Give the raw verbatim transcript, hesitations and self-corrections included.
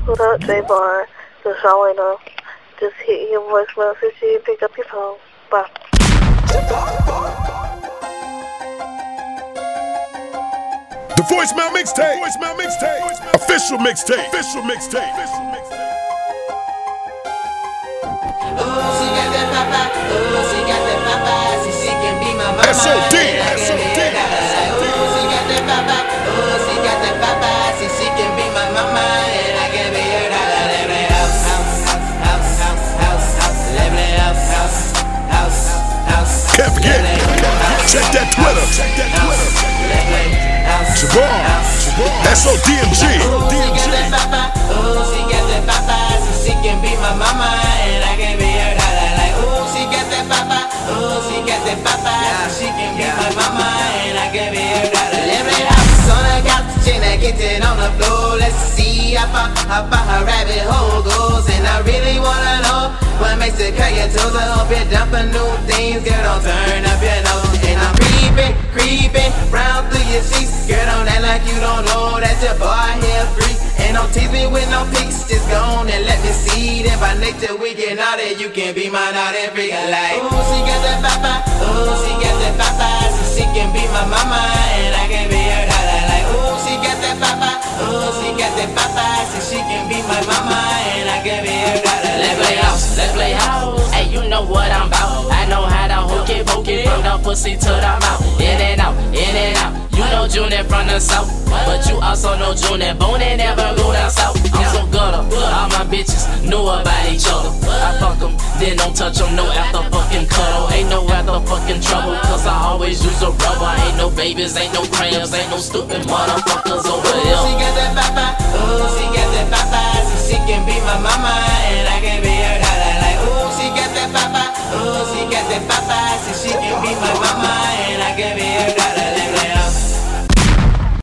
What up, J Bar? Just y'all know. Just hit your voicemail so you pick up your phone. Bye. The voicemail mixtape. Voicemail mixtape. Official mixtape. Official mixtape. Official mixtape. Oh, she got that papa. Oh, she got that papa. She, she can be my mama. S O D. S O D. Oh, she got that papa. Oh, she got that papa. She, she can be my mama, and I can be her daughter. Live in house, house, house, house, house, house. Live in house, house, house, house. Can't forget. Check that Twitter. Check that Twitter. Jabbar. S O D M G. Oh, she got that papa. Oh, she got that papa. So she can be my mama, and I can be her daughter. Like, oh, she got that papa. Oh, she got that papa. So she can be my mama, and I can be her daughter. Live in house on the couch, in the kitchen on the floor. Let's see how far, how far her rabbit hole goes. And I really wanna know what makes it cut your toes. I hope you're down for new things. Girl, don't turn up your nose. And I'm creeping, creeping round through your sheets. Girl, don't act like you don't know that your boy here free. And don't tease me with no pics, just go on and let me see. Then by nature we get out there, you can be my naughty freak. Like, oh, she got that papa, oh, she got that papa. So she can be my mama, and I can be her daughter. Like, oh, she got that papa, oh, she got that papa. So she can be my mama, and I can be her daughter. Let's play house, let's play house. Hey, you know what I'm about. I know how to hook it, poke it from the pussy to the mouth. In and out, in and out. You know Junior from the south, but you also know Junior Bone and never go down south. I'm so gutter, all my bitches know about each other. I fuck them, then don't touch them, no after fucking cuddle. Ain't no after fucking trouble, cause I always use a rubber. Ain't no babies, ain't no crayons, ain't no stupid motherfuckers